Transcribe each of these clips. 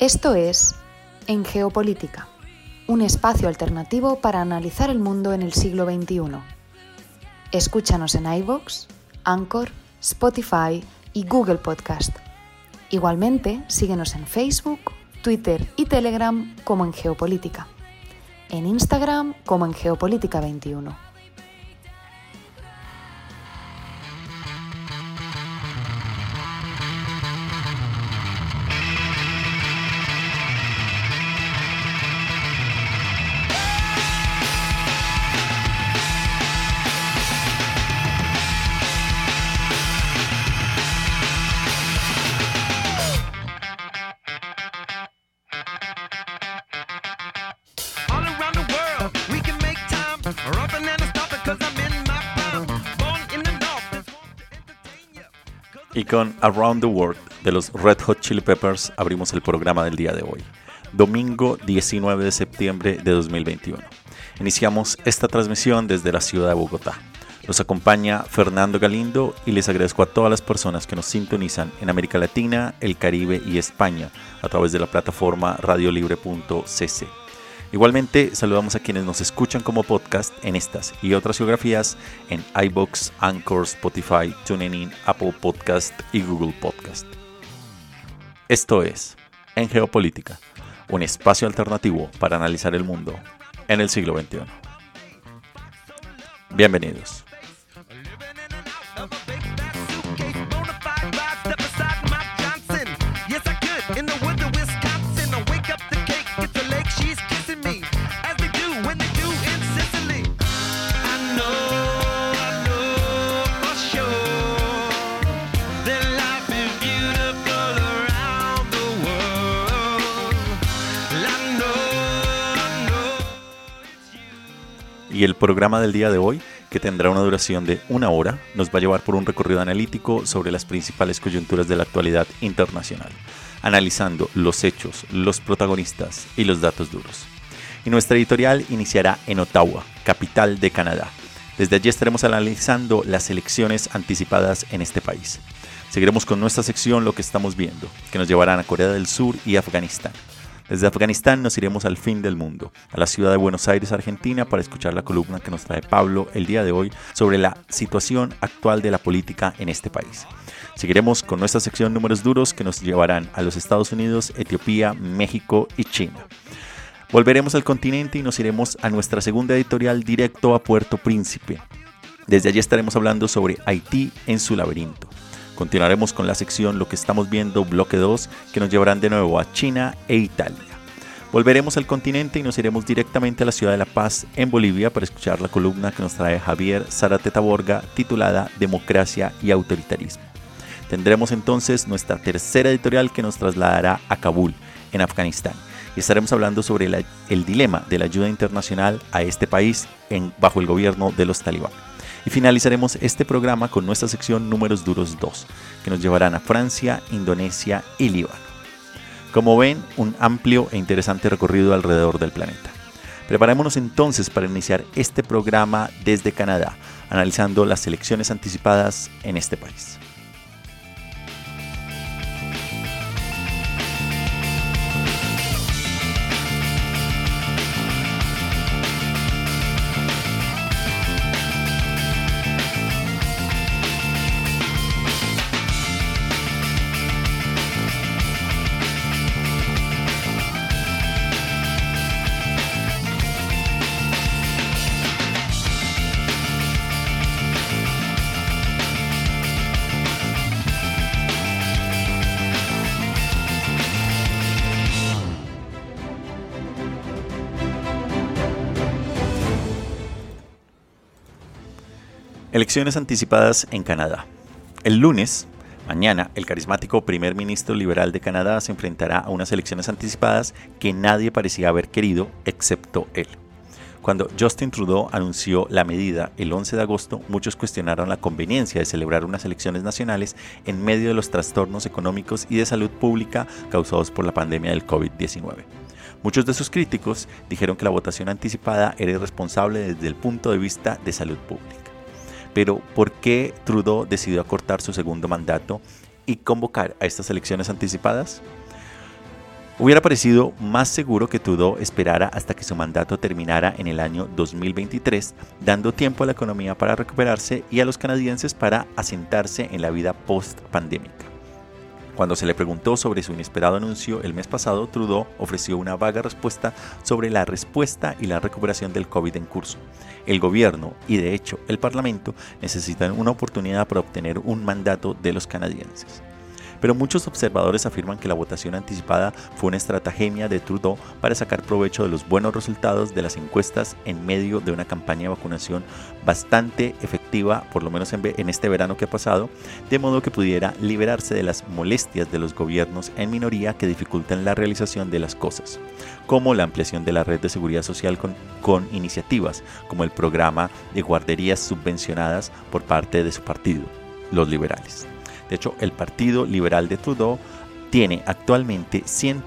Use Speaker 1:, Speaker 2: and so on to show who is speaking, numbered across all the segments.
Speaker 1: Esto es En Geopolítica, un espacio alternativo para analizar el mundo en el siglo XXI. Escúchanos en iVoox, Anchor, Spotify y Google Podcast. Igualmente, síguenos en Facebook, Twitter y Telegram como En Geopolítica. En Instagram como En Geopolítica 21.
Speaker 2: Y con Around the World de los Red Hot Chili Peppers abrimos el programa del día de hoy, domingo 19 de septiembre de 2021. Iniciamos esta transmisión desde la ciudad de Bogotá. Los acompaña Fernando Galindo y les agradezco a todas las personas que nos sintonizan en América Latina, el Caribe y España a través de la plataforma radiolibre.cc. Igualmente, saludamos a quienes nos escuchan como podcast en estas y otras geografías en iVoox, Anchor, Spotify, TuneIn, Apple Podcast y Google Podcast. Esto es En Geopolítica, un espacio alternativo para analizar el mundo en el siglo XXI. Bienvenidos. Y el programa del día de hoy, que tendrá una duración de 1 hora, nos va a llevar por un recorrido analítico sobre las principales coyunturas de la actualidad internacional, analizando los hechos, los protagonistas y los datos duros. Y nuestra editorial iniciará en Ottawa, capital de Canadá. Desde allí estaremos analizando las elecciones anticipadas en este país. Seguiremos con nuestra sección Lo que estamos viendo, que nos llevarán a Corea del Sur y Afganistán. Desde Afganistán nos iremos al fin del mundo, a la ciudad de Buenos Aires, Argentina, para escuchar la columna que nos trae Pablo el día de hoy sobre la situación actual de la política en este país. Seguiremos con nuestra sección Números Duros, que nos llevarán a los Estados Unidos, Etiopía, México y China. Volveremos al continente y nos iremos a nuestra segunda editorial directo a Puerto Príncipe. Desde allí estaremos hablando sobre Haití en su laberinto. Continuaremos con la sección Lo que estamos viendo, bloque 2, que nos llevarán de nuevo a China e Italia. Volveremos al continente y nos iremos directamente a la ciudad de La Paz, en Bolivia, para escuchar la columna que nos trae Javier Zárate Taborga, titulada Democracia y Autoritarismo. Tendremos entonces nuestra tercera editorial, que nos trasladará a Kabul, en Afganistán, y estaremos hablando sobre el dilema de la ayuda internacional a este país bajo el gobierno de los talibanes. Y finalizaremos este programa con nuestra sección Números Duros 2, que nos llevarán a Francia, Indonesia y Líbano. Como ven, un amplio e interesante recorrido alrededor del planeta. Preparémonos entonces para iniciar este programa desde Canadá, analizando las elecciones anticipadas en este país. Elecciones anticipadas en Canadá. El lunes, mañana, el carismático primer ministro liberal de Canadá se enfrentará a unas elecciones anticipadas que nadie parecía haber querido, excepto él. Cuando Justin Trudeau anunció la medida el 11 de agosto, muchos cuestionaron la conveniencia de celebrar unas elecciones nacionales en medio de los trastornos económicos y de salud pública causados por la pandemia del COVID-19. Muchos de sus críticos dijeron que la votación anticipada era irresponsable desde el punto de vista de salud pública. Pero, ¿por qué Trudeau decidió acortar su segundo mandato y convocar a estas elecciones anticipadas? Hubiera parecido más seguro que Trudeau esperara hasta que su mandato terminara en el año 2023, dando tiempo a la economía para recuperarse y a los canadienses para asentarse en la vida post-pandémica. Cuando se le preguntó sobre su inesperado anuncio el mes pasado, Trudeau ofreció una vaga respuesta sobre la respuesta y la recuperación del COVID en curso. El gobierno y, de hecho, el Parlamento necesitan una oportunidad para obtener un mandato de los canadienses. Pero muchos observadores afirman que la votación anticipada fue una estratagema de Trudeau para sacar provecho de los buenos resultados de las encuestas en medio de una campaña de vacunación bastante efectiva, por lo menos en este verano que ha pasado, de modo que pudiera liberarse de las molestias de los gobiernos en minoría que dificultan la realización de las cosas, como la ampliación de la red de seguridad social con iniciativas como el programa de guarderías subvencionadas por parte de su partido, los liberales. De hecho, el Partido Liberal de Trudeau tiene actualmente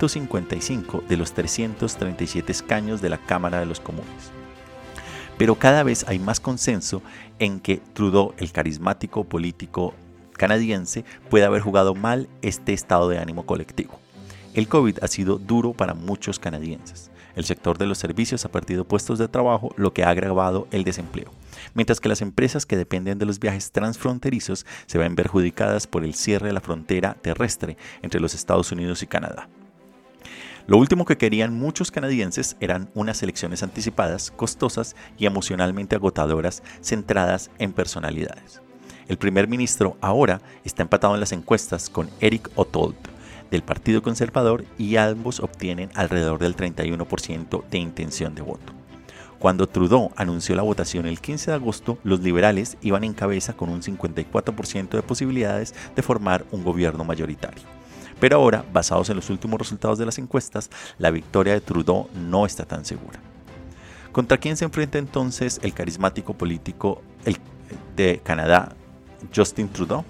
Speaker 2: 155 de los 337 escaños de la Cámara de los Comunes. Pero cada vez hay más consenso en que Trudeau, el carismático político canadiense, puede haber jugado mal este estado de ánimo colectivo. El COVID ha sido duro para muchos canadienses. El sector de los servicios ha perdido puestos de trabajo, lo que ha agravado el desempleo, mientras que las empresas que dependen de los viajes transfronterizos se ven perjudicadas por el cierre de la frontera terrestre entre los Estados Unidos y Canadá. Lo último que querían muchos canadienses eran unas elecciones anticipadas, costosas y emocionalmente agotadoras, centradas en personalidades. El primer ministro ahora está empatado en las encuestas con Erik O'Toole, del Partido Conservador, y ambos obtienen alrededor del 31% de intención de voto. Cuando Trudeau anunció la votación el 15 de agosto, los liberales iban en cabeza con un 54% de posibilidades de formar un gobierno mayoritario. Pero ahora, basados en los últimos resultados de las encuestas, la victoria de Trudeau no está tan segura. ¿Contra quién se enfrenta entonces el carismático político de Canadá, Justin Trudeau?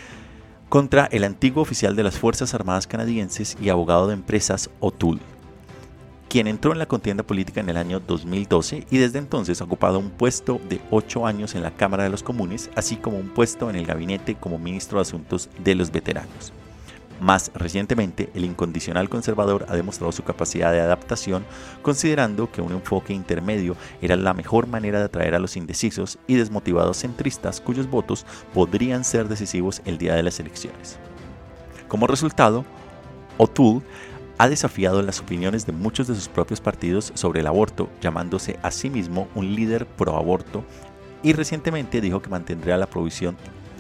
Speaker 2: Contra el antiguo oficial de las Fuerzas Armadas canadienses y abogado de empresas O'Toole, quien entró en la contienda política en el año 2012 y desde entonces ha ocupado un puesto de 8 años en la Cámara de los Comunes, así como un puesto en el gabinete como ministro de Asuntos de los Veteranos. Más recientemente, el incondicional conservador ha demostrado su capacidad de adaptación, considerando que un enfoque intermedio era la mejor manera de atraer a los indecisos y desmotivados centristas cuyos votos podrían ser decisivos el día de las elecciones. Como resultado, O'Toole ha desafiado las opiniones de muchos de sus propios partidos sobre el aborto, llamándose a sí mismo un líder pro aborto, y recientemente dijo que mantendría la prohibición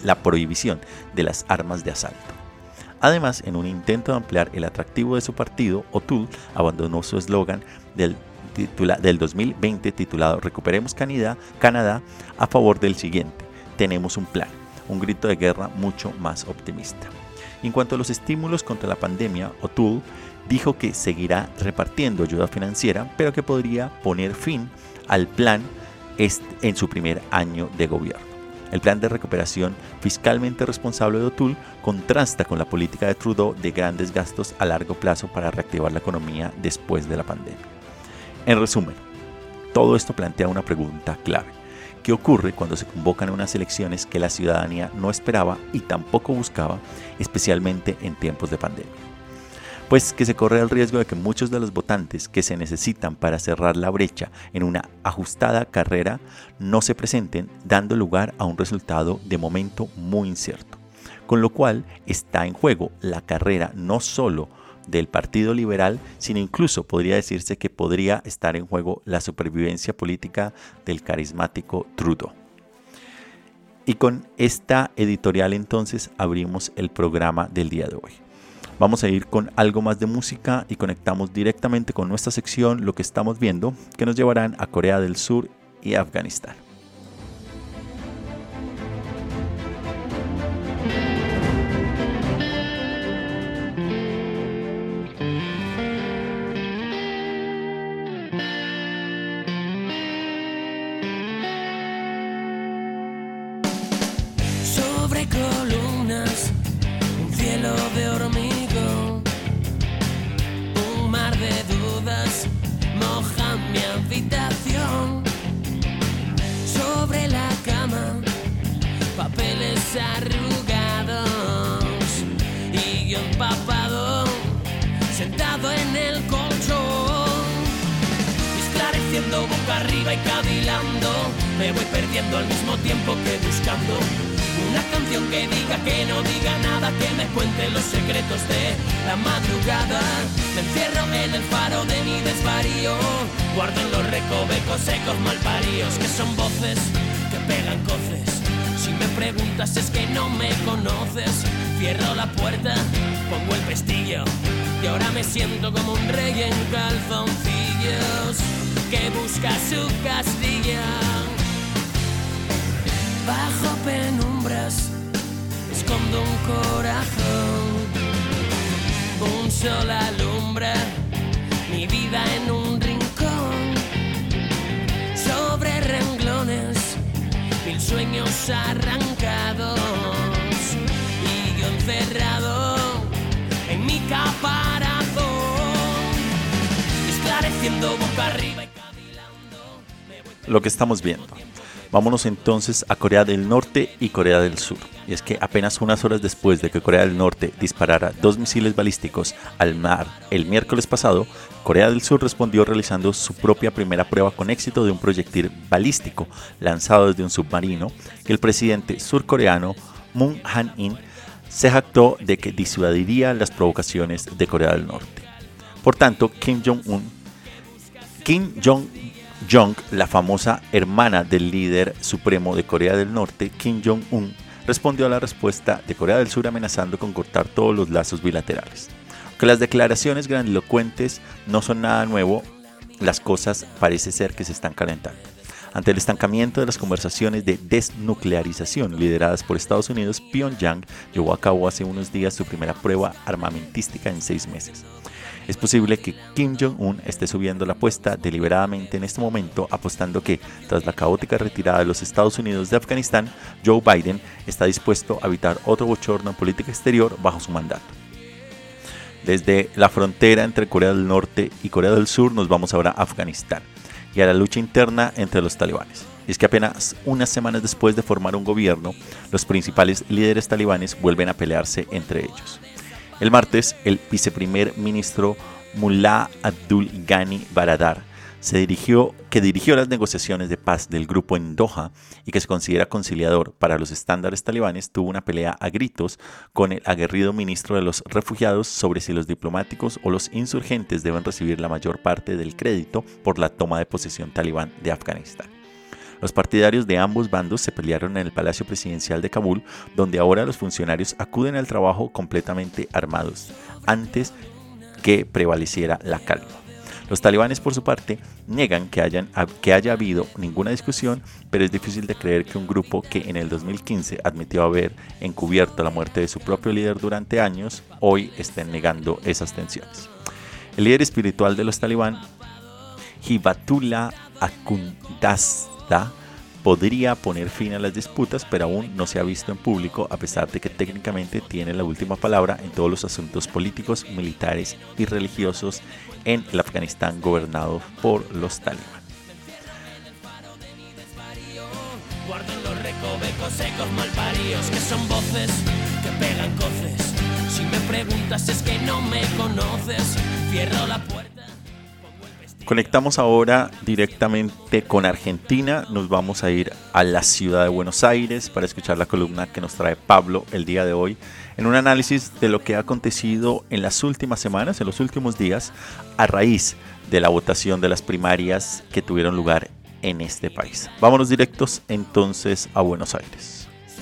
Speaker 2: de las armas de asalto. Además, en un intento de ampliar el atractivo de su partido, O'Toole abandonó su eslogan del 2020 titulado "Recuperemos Canadá" a favor del siguiente: "Tenemos un plan", un grito de guerra mucho más optimista. En cuanto a los estímulos contra la pandemia, O'Toole dijo que seguirá repartiendo ayuda financiera, pero que podría poner fin al plan en su primer año de gobierno. El plan de recuperación fiscalmente responsable de O'Toole contrasta con la política de Trudeau de grandes gastos a largo plazo para reactivar la economía después de la pandemia. En resumen, todo esto plantea una pregunta clave. ¿Qué ocurre cuando se convocan unas elecciones que la ciudadanía no esperaba y tampoco buscaba, especialmente en tiempos de pandemia? Pues que se corre el riesgo de que muchos de los votantes que se necesitan para cerrar la brecha en una ajustada carrera no se presenten, dando lugar a un resultado de momento muy incierto. Con lo cual está en juego la carrera no solo del Partido Liberal, sino incluso podría decirse que podría estar en juego la supervivencia política del carismático Trudeau. Y con esta editorial entonces abrimos el programa del día de hoy. Vamos a ir con algo más de música y conectamos directamente con nuestra sección Lo que estamos viendo, que nos llevarán a Corea del Sur y Afganistán.
Speaker 3: Sobre columnas, un cielo de hormigón, un mar de dudas moja mi habitación. Sobre la cama, papeles arrugados y yo empapado, sentado en haciendo boca arriba y cavilando. Me voy perdiendo al mismo tiempo que buscando una canción que diga que no diga nada, que me cuente los secretos de la madrugada. Me encierro en el faro de mi desvarío, guardo en los recovecos secos malparíos, que son voces que pegan coces. Si me preguntas es que no me conoces. Cierro la puerta, pongo el pestillo y ahora me siento como un rey en calzoncillos que busca su castilla. Bajo penumbras escondo un corazón, un sol alumbra mi vida en un rincón. Sobre renglones, 1000 sueños arrancados y yo encerrado en mi caparazón, esclareciendo boca arriba y cavilando.
Speaker 2: Lo que estamos viendo. Vámonos entonces a Corea del Norte y Corea del Sur. Y es que apenas unas horas después de que Corea del Norte disparara 2 misiles balísticos al mar el miércoles pasado, Corea del Sur respondió realizando su propia primera prueba con éxito de un proyectil balístico lanzado desde un submarino, que el presidente surcoreano Moon Jae-in se jactó de que disuadiría las provocaciones de Corea del Norte. Por tanto, Kim Jong, la famosa hermana del líder supremo de Corea del Norte, Kim Jong-un, respondió a la respuesta de Corea del Sur amenazando con cortar todos los lazos bilaterales. Aunque las declaraciones grandilocuentes no son nada nuevo, las cosas parece ser que se están calentando. Ante el estancamiento de las conversaciones de desnuclearización lideradas por Estados Unidos, Pyongyang llevó a cabo hace unos días su primera prueba armamentística en 6 meses. Es posible que Kim Jong-un esté subiendo la apuesta deliberadamente en este momento, apostando que, tras la caótica retirada de los Estados Unidos de Afganistán, Joe Biden está dispuesto a evitar otro bochorno en política exterior bajo su mandato. Desde la frontera entre Corea del Norte y Corea del Sur nos vamos ahora a Afganistán y a la lucha interna entre los talibanes. Y es que apenas unas semanas después de formar un gobierno, los principales líderes talibanes vuelven a pelearse entre ellos. El martes, el viceprimer ministro Mullah Abdul Ghani Baradar, que dirigió las negociaciones de paz del grupo en Doha y que se considera conciliador para los estándares talibanes, tuvo una pelea a gritos con el aguerrido ministro de los refugiados sobre si los diplomáticos o los insurgentes deben recibir la mayor parte del crédito por la toma de posesión talibán de Afganistán. Los partidarios de ambos bandos se pelearon en el Palacio Presidencial de Kabul, donde ahora los funcionarios acuden al trabajo completamente armados, antes que prevaleciera la calma. Los talibanes, por su parte, niegan que haya habido ninguna discusión, pero es difícil de creer que un grupo que en el 2015 admitió haber encubierto la muerte de su propio líder durante años, hoy estén negando esas tensiones. El líder espiritual de los talibán, Hibatullah Akhundzada, podría poner fin a las disputas, pero aún no se ha visto en público, a pesar de que técnicamente tiene la última palabra en todos los asuntos políticos, militares y religiosos en el Afganistán gobernado por los talibán.
Speaker 3: Guardo en los recovecos secos malparíos, que son voces que pegan coces. Si me preguntas es que no me conoces. Cierro la puerta.
Speaker 2: Conectamos ahora directamente con Argentina. Nos vamos a ir a la ciudad de Buenos Aires para escuchar la columna que nos trae Pablo el día de hoy, en un análisis de lo que ha acontecido en las últimas semanas, en los últimos días, a raíz de la votación de las primarias que tuvieron lugar en este país. Vámonos directos entonces a Buenos Aires.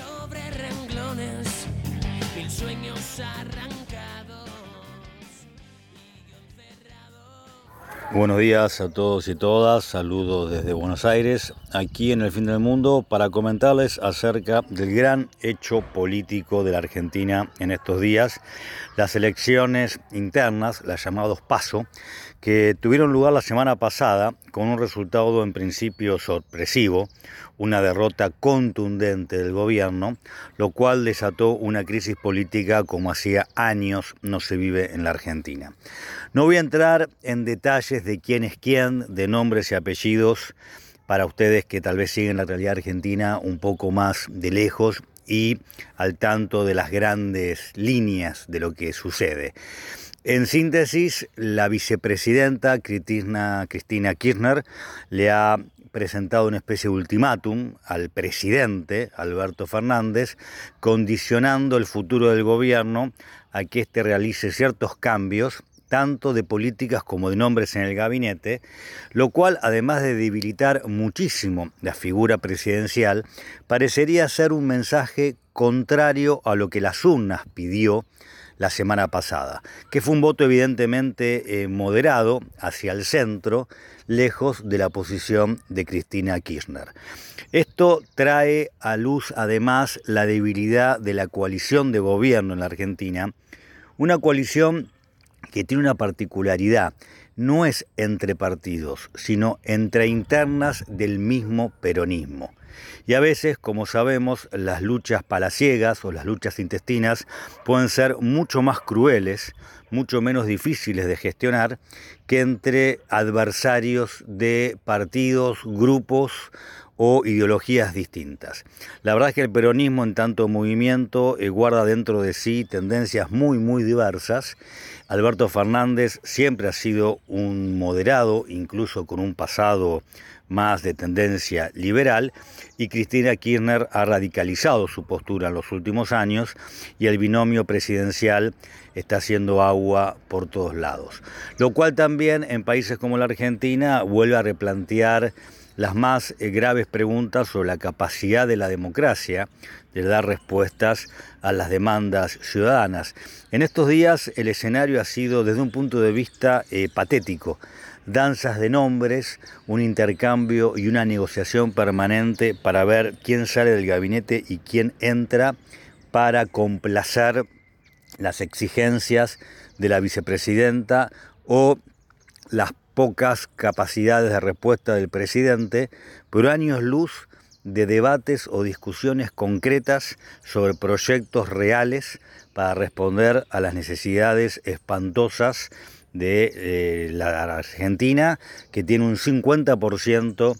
Speaker 4: Buenos días a todos y todas, saludos desde Buenos Aires, aquí en el fin del mundo, para comentarles acerca del gran hecho político de la Argentina en estos días, las elecciones internas, las llamadas PASO, que tuvieron lugar la semana pasada con un resultado en principio sorpresivo, una derrota contundente del gobierno, lo cual desató una crisis política como hacía años no se vive en la Argentina. No voy a entrar en detalles de quién es quién, de nombres y apellidos, para ustedes que tal vez siguen la realidad argentina un poco más de lejos y al tanto de las grandes líneas de lo que sucede. En síntesis, la vicepresidenta Cristina Kirchner le ha presentado una especie de ultimátum al presidente Alberto Fernández, condicionando el futuro del gobierno a que éste realice ciertos cambios, tanto de políticas como de nombres en el gabinete, lo cual, además de debilitar muchísimo la figura presidencial, parecería ser un mensaje contrario a lo que las urnas pidió la semana pasada, que fue un voto evidentemente moderado hacia el centro, lejos de la posición de Cristina Kirchner. Esto trae a luz además la debilidad de la coalición de gobierno en la Argentina, una coalición que tiene una particularidad, no es entre partidos, sino entre internas del mismo peronismo. Y a veces, como sabemos, las luchas palaciegas o las luchas intestinas pueden ser mucho más crueles, mucho menos difíciles de gestionar que entre adversarios de partidos, grupos o ideologías distintas. La verdad es que el peronismo en tanto movimiento guarda dentro de sí tendencias muy diversas. Alberto Fernández siempre ha sido un moderado, incluso con un pasado más de tendencia liberal, y Cristina Kirchner ha radicalizado su postura en los últimos años y el binomio presidencial está haciendo agua por todos lados. Lo cual también en países como la Argentina vuelve a replantear las más graves preguntas sobre la capacidad de la democracia de dar respuestas a las demandas ciudadanas. En estos días el escenario ha sido desde un punto de vista patético. Danzas de nombres, un intercambio y una negociación permanente para ver quién sale del gabinete y quién entra para complacer las exigencias de la vicepresidenta o las pocas capacidades de respuesta del presidente, pero años luz de debates o discusiones concretas sobre proyectos reales para responder a las necesidades espantosas de la Argentina, que tiene un 50%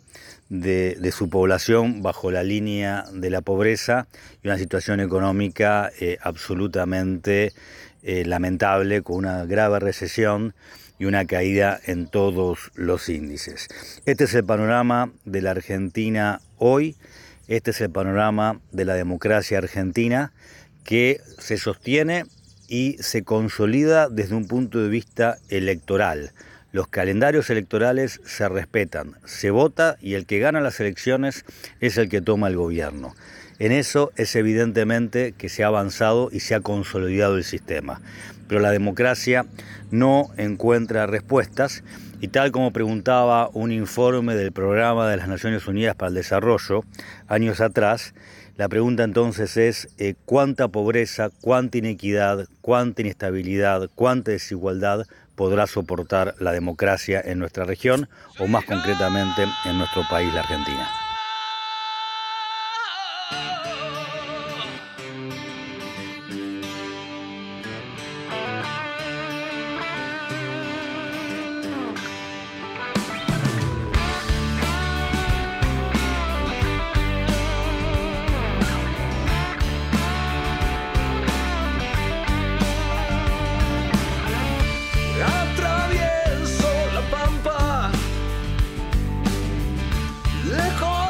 Speaker 4: de su población bajo la línea de la pobreza y una situación económica absolutamente lamentable, con una grave recesión y una caída en todos los índices. Este es el panorama de la Argentina hoy, este es el panorama de la democracia argentina, que se sostiene y se consolida desde un punto de vista electoral. Los calendarios electorales se respetan, se vota y el que gana las elecciones es el que toma el gobierno. En eso es evidentemente que se ha avanzado y se ha consolidado el sistema. Pero la democracia no encuentra respuestas y tal como preguntaba un informe del Programa de las Naciones Unidas para el Desarrollo años atrás, la pregunta entonces es cuánta pobreza, cuánta inequidad, cuánta inestabilidad, cuánta desigualdad podrá soportar la democracia en nuestra región o más concretamente en nuestro país, la Argentina.
Speaker 3: Atravieso la pampa, lejos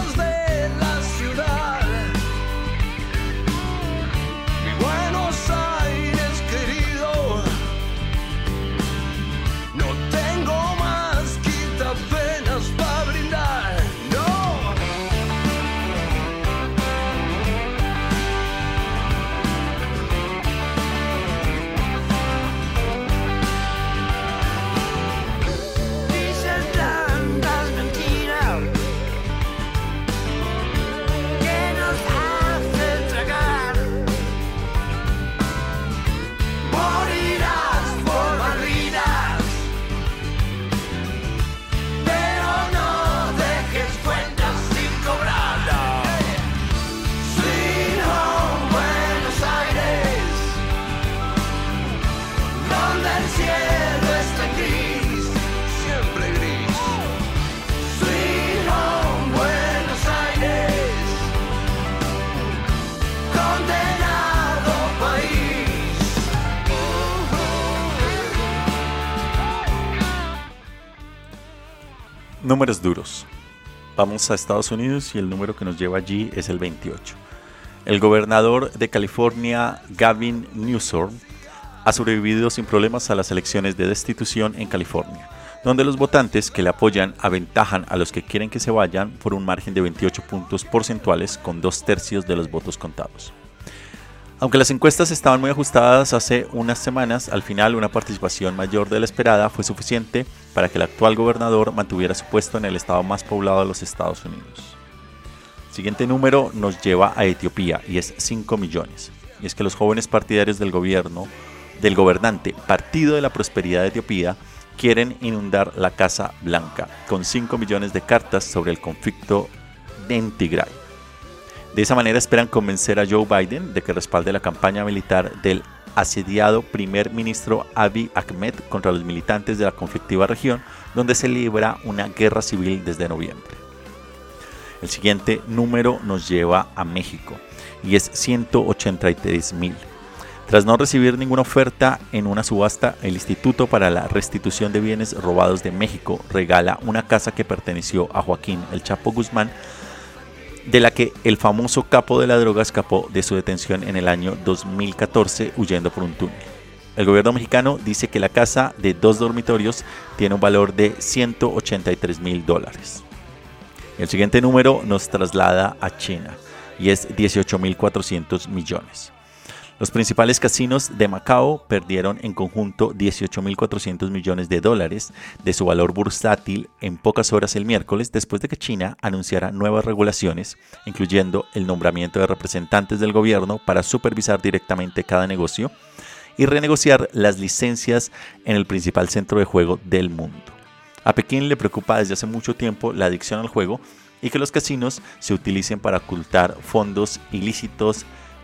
Speaker 2: Números duros. Vamos a Estados Unidos y el número que nos lleva allí es el 28. El gobernador de California, Gavin Newsom, ha sobrevivido sin problemas a las elecciones de destitución en California, donde los votantes que le apoyan aventajan a los que quieren que se vayan por un margen de 28 puntos porcentuales con 2/3 de los votos contados. Aunque las encuestas estaban muy ajustadas hace unas semanas, al final una participación mayor de la esperada fue suficiente para que el actual gobernador mantuviera su puesto en el estado más poblado de los Estados Unidos. El siguiente número nos lleva a Etiopía y es 5 millones. Y es que los jóvenes partidarios del gobernante Partido de la Prosperidad de Etiopía quieren inundar la Casa Blanca con 5 millones de cartas sobre el conflicto en Tigray. De esa manera esperan convencer a Joe Biden de que respalde la campaña militar del asediado primer ministro Abiy Ahmed contra los militantes de la conflictiva región, donde se libra una guerra civil desde noviembre. El siguiente número nos lleva a México y es 183,000. Tras no recibir ninguna oferta en una subasta, el Instituto para la Restitución de Bienes Robados de México regala una casa que perteneció a Joaquín El Chapo Guzmán, de la que el famoso capo de la droga escapó de su detención en el año 2014 huyendo por un túnel. El gobierno mexicano dice que la casa de 2 dormitorios tiene un valor de $183,000. El siguiente número nos traslada a China y es 18,400 millones. Los principales casinos de Macao perdieron en conjunto 18,400 millones de dólares de su valor bursátil en pocas horas el miércoles, después de que China anunciara nuevas regulaciones, incluyendo el nombramiento de representantes del gobierno para supervisar directamente cada negocio y renegociar las licencias en el principal centro de juego del mundo. A Pekín le preocupa desde hace mucho tiempo la adicción al juego y que los casinos se utilicen para ocultar fondos ilícitos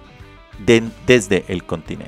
Speaker 2: desde el continente.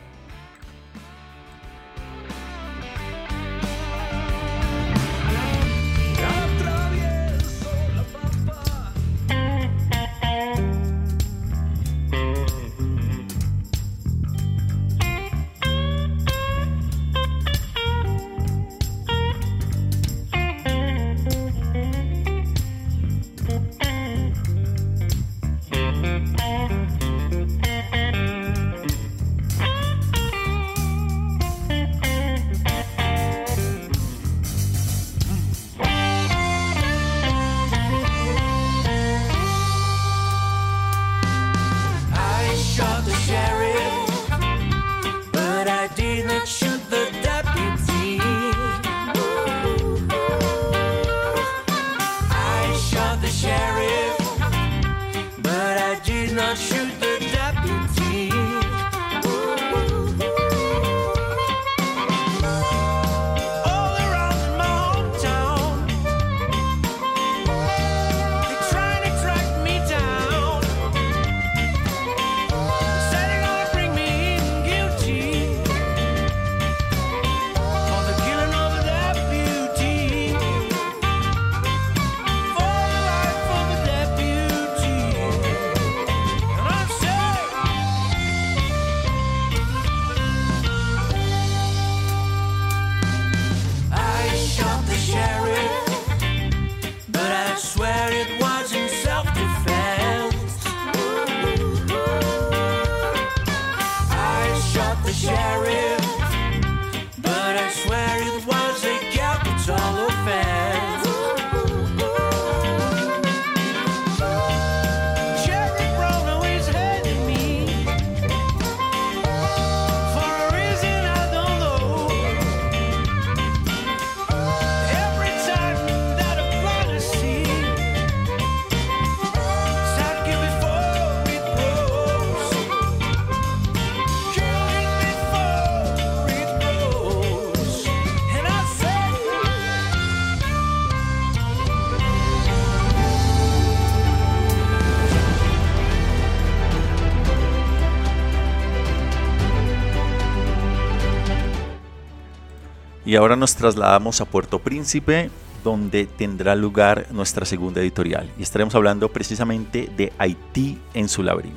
Speaker 2: Y ahora nos trasladamos a Puerto Príncipe, donde tendrá lugar nuestra segunda editorial. Y estaremos hablando precisamente de Haití en su laberinto.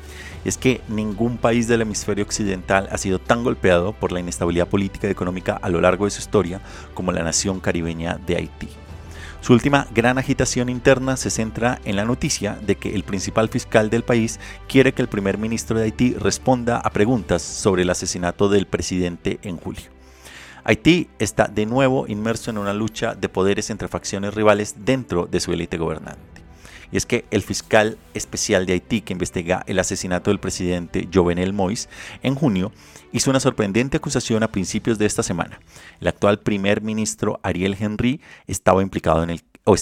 Speaker 2: Es que ningún país del hemisferio occidental ha sido tan golpeado por la inestabilidad política y económica a lo largo de su historia como la nación caribeña de Haití. Su última gran agitación interna se centra en la noticia de que el principal fiscal del país quiere que el primer ministro de Haití responda a preguntas sobre el asesinato del presidente en julio. Haití está de nuevo inmerso en una lucha de poderes entre facciones rivales dentro de su élite gobernante. Y es que el fiscal especial de Haití que investiga el asesinato del presidente Jovenel Moïse en junio hizo una sorprendente acusación a principios de esta semana. El actual primer ministro Ariel Henry estaría implicado en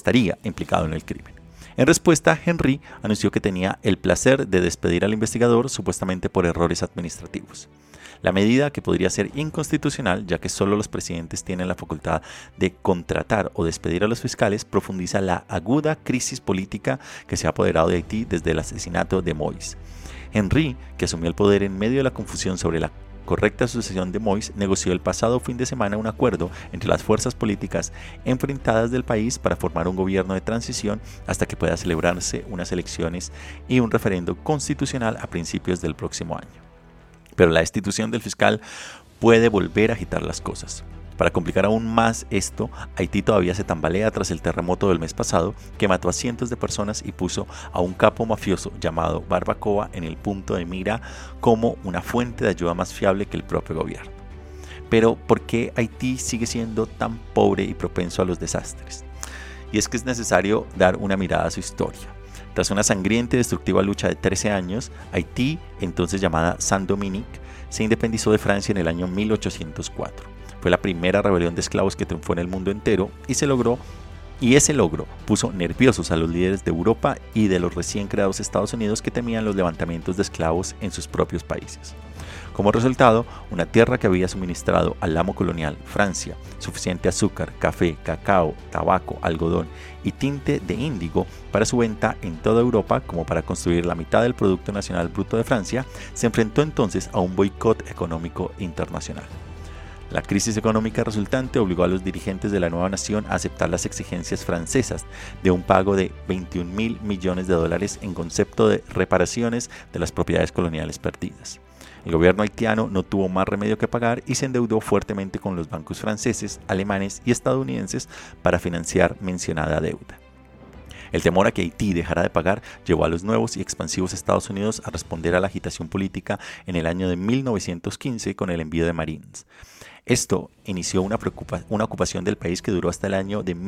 Speaker 2: el crimen. En respuesta, Henry anunció que tenía el placer de despedir al investigador supuestamente por errores administrativos. La medida, que podría ser inconstitucional, ya que solo los presidentes tienen la facultad de contratar o despedir a los fiscales, profundiza la aguda crisis política que se ha apoderado de Haití desde el asesinato de Moïse. Henry, que asumió el poder en medio de la confusión sobre la correcta sucesión de Moïse, negoció el pasado fin de semana un acuerdo entre las fuerzas políticas enfrentadas del país para formar un gobierno de transición hasta que pueda celebrarse unas elecciones y un referendo constitucional a principios del próximo año. Pero la destitución del fiscal puede volver a agitar las cosas. Para complicar aún más esto, Haití todavía se tambalea tras el terremoto del mes pasado que mató a cientos de personas y puso a un capo mafioso llamado Barbacoa en el punto de mira como una fuente de ayuda más fiable que el propio gobierno. Pero ¿por qué Haití sigue siendo tan pobre y propenso a los desastres? Y es que es necesario dar una mirada a su historia. Tras una sangrienta y destructiva lucha de 13 años, Haití, entonces llamada Saint-Dominique, se independizó de Francia en el año 1804. Fue la primera rebelión de esclavos que triunfó en el mundo entero y ese logro puso nerviosos a los líderes de Europa y de los recién creados Estados Unidos que temían los levantamientos de esclavos en sus propios países. Como resultado, una tierra que había suministrado al amo colonial, Francia, suficiente azúcar, café, cacao, tabaco, algodón y tinte de índigo para su venta en toda Europa como para construir la mitad del Producto Nacional Bruto de Francia, se enfrentó entonces a un boicot económico internacional. La crisis económica resultante obligó a los dirigentes de la nueva nación a aceptar las exigencias francesas de un pago de $21.000 millones en concepto de reparaciones de las propiedades coloniales perdidas. El gobierno haitiano no tuvo más remedio que pagar y se endeudó fuertemente con los bancos franceses, alemanes y estadounidenses para financiar mencionada deuda. El temor a que Haití dejara de pagar llevó a los nuevos y expansivos Estados Unidos a responder a la agitación política en el año de 1915 con el envío de Marines. Esto inició una ocupación del país que duró hasta el año de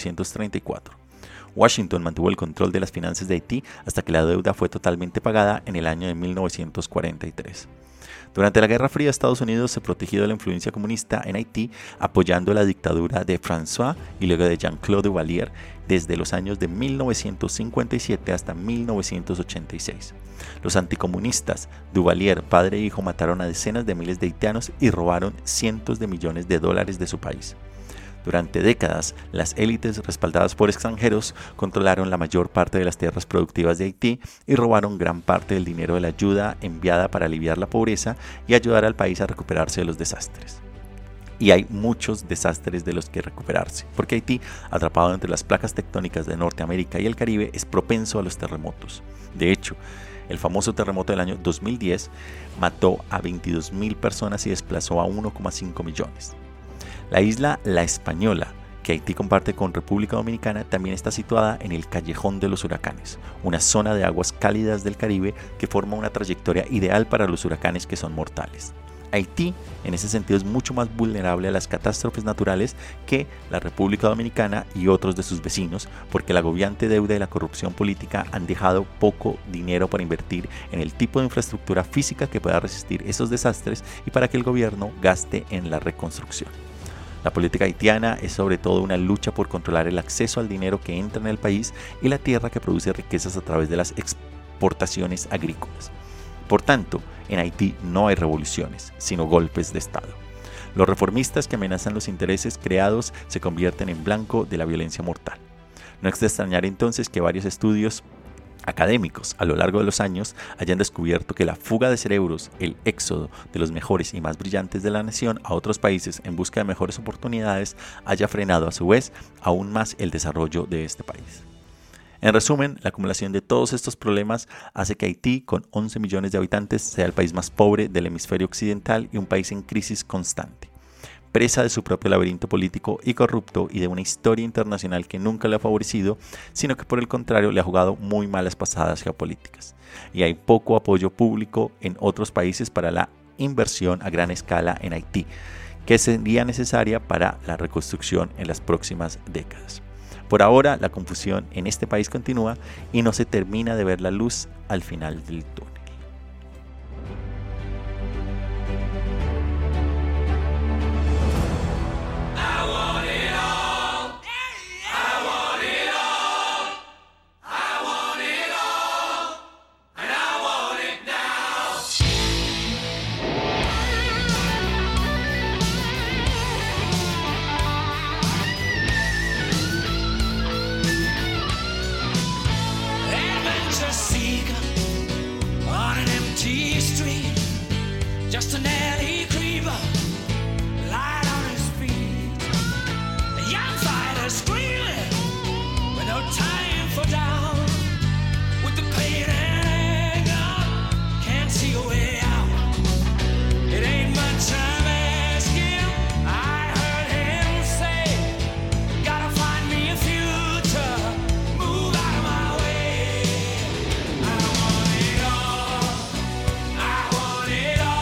Speaker 2: 1934. Washington mantuvo el control de las finanzas de Haití hasta que la deuda fue totalmente pagada en el año de 1943. Durante la Guerra Fría, Estados Unidos se protegió de la influencia comunista en Haití, apoyando la dictadura de François y luego de Jean-Claude Duvalier desde los años de 1957 hasta 1986. Los anticomunistas Duvalier, padre e hijo, mataron a decenas de miles de haitianos y robaron cientos de millones de dólares de su país. Durante décadas, las élites respaldadas por extranjeros controlaron la mayor parte de las tierras productivas de Haití y robaron gran parte del dinero de la ayuda enviada para aliviar la pobreza y ayudar al país a recuperarse de los desastres. Y hay muchos desastres de los que recuperarse, porque Haití, atrapado entre las placas tectónicas de Norteamérica y el Caribe, es propenso a los terremotos. De hecho, el famoso terremoto del año 2010 mató a 22.000 personas y desplazó a 1,5 millones. La isla La Española, que Haití comparte con República Dominicana, también está situada en el Callejón de los Huracanes, una zona de aguas cálidas del Caribe que forma una trayectoria ideal para los huracanes que son mortales. Haití, en ese sentido, es mucho más vulnerable a las catástrofes naturales que la República Dominicana y otros de sus vecinos, porque la agobiante deuda y la corrupción política han dejado poco dinero para invertir en el tipo de infraestructura física que pueda resistir esos desastres y para que el gobierno gaste en la reconstrucción. La política haitiana es sobre todo una lucha por controlar el acceso al dinero que entra en el país y la tierra que produce riquezas a través de las exportaciones agrícolas. Por tanto, en Haití no hay revoluciones, sino golpes de Estado. Los reformistas que amenazan los intereses creados se convierten en blanco de la violencia mortal. No es de extrañar entonces que varios estudios académicos a lo largo de los años hayan descubierto que la fuga de cerebros, el éxodo de los mejores y más brillantes de la nación a otros países en busca de mejores oportunidades haya frenado a su vez aún más el desarrollo de este país. En resumen, la acumulación de todos estos problemas hace que Haití, con 11 millones de habitantes, sea el país más pobre del hemisferio occidental y un país en crisis constante. presa de su propio laberinto político y corrupto y de una historia internacional que nunca le ha favorecido, sino que por el contrario le ha jugado muy malas pasadas geopolíticas. Y hay poco apoyo público en otros países para la inversión a gran escala en Haití, que sería necesaria para la reconstrucción en las próximas décadas. Por ahora, la confusión en este país continúa y no se termina de ver la luz al final del túnel.
Speaker 3: Just an alley creeper, light on his feet. A young fighter screaming with no time for down. With the pain and anger, can't see a way out. It ain't much I'm asking. I heard him say, gotta find me a future, move out of my way. I want it all, I want it all.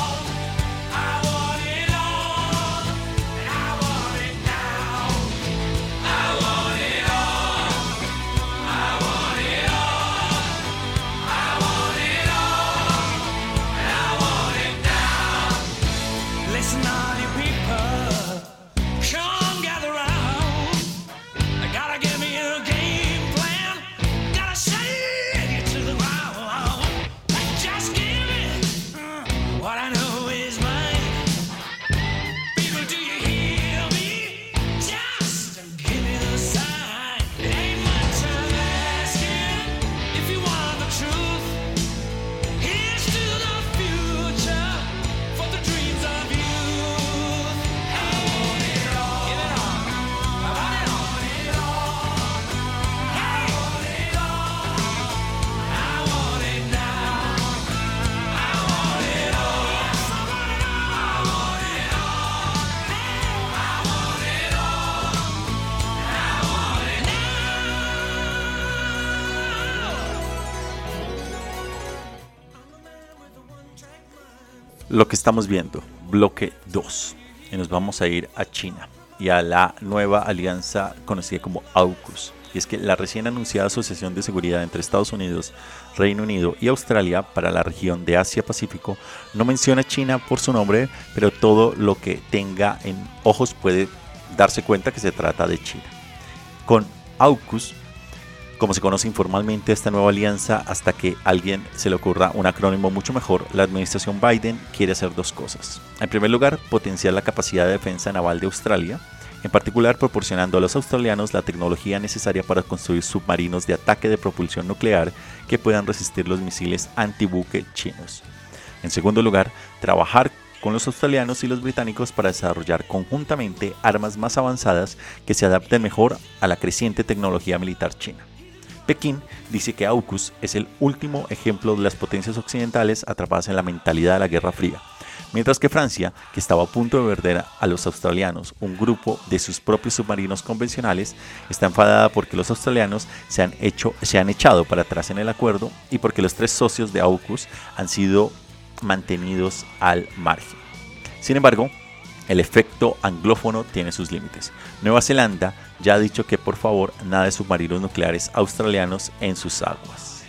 Speaker 2: Lo que estamos viendo, bloque 2, y nos vamos a ir a China y a la nueva alianza conocida como AUKUS. Y es que la recién anunciada Asociación de Seguridad entre Estados Unidos, Reino Unido y Australia para la región de Asia-Pacífico no menciona China por su nombre, pero todo lo que tenga en ojos puede darse cuenta que se trata de China. Con AUKUS, como se conoce informalmente esta nueva alianza, hasta que a alguien se le ocurra un acrónimo mucho mejor, la administración Biden quiere hacer dos cosas. En primer lugar, potenciar la capacidad de defensa naval de Australia, en particular proporcionando a los australianos la tecnología necesaria para construir submarinos de ataque de propulsión nuclear que puedan resistir los misiles antibuque chinos. En segundo lugar, trabajar con los australianos y los británicos para desarrollar conjuntamente armas más avanzadas que se adapten mejor a la creciente tecnología militar china. Pekín dice que AUKUS es el último ejemplo de las potencias occidentales atrapadas en la mentalidad de la Guerra Fría, mientras que Francia, que estaba a punto de perder a los australianos un grupo de sus propios submarinos convencionales, está enfadada porque los australianos se han echado para atrás en el acuerdo y porque los tres socios de AUKUS han sido mantenidos al margen. Sin embargo, el efecto anglófono tiene sus límites. Nueva Zelanda ya ha dicho que por favor nada de submarinos nucleares australianos en sus aguas.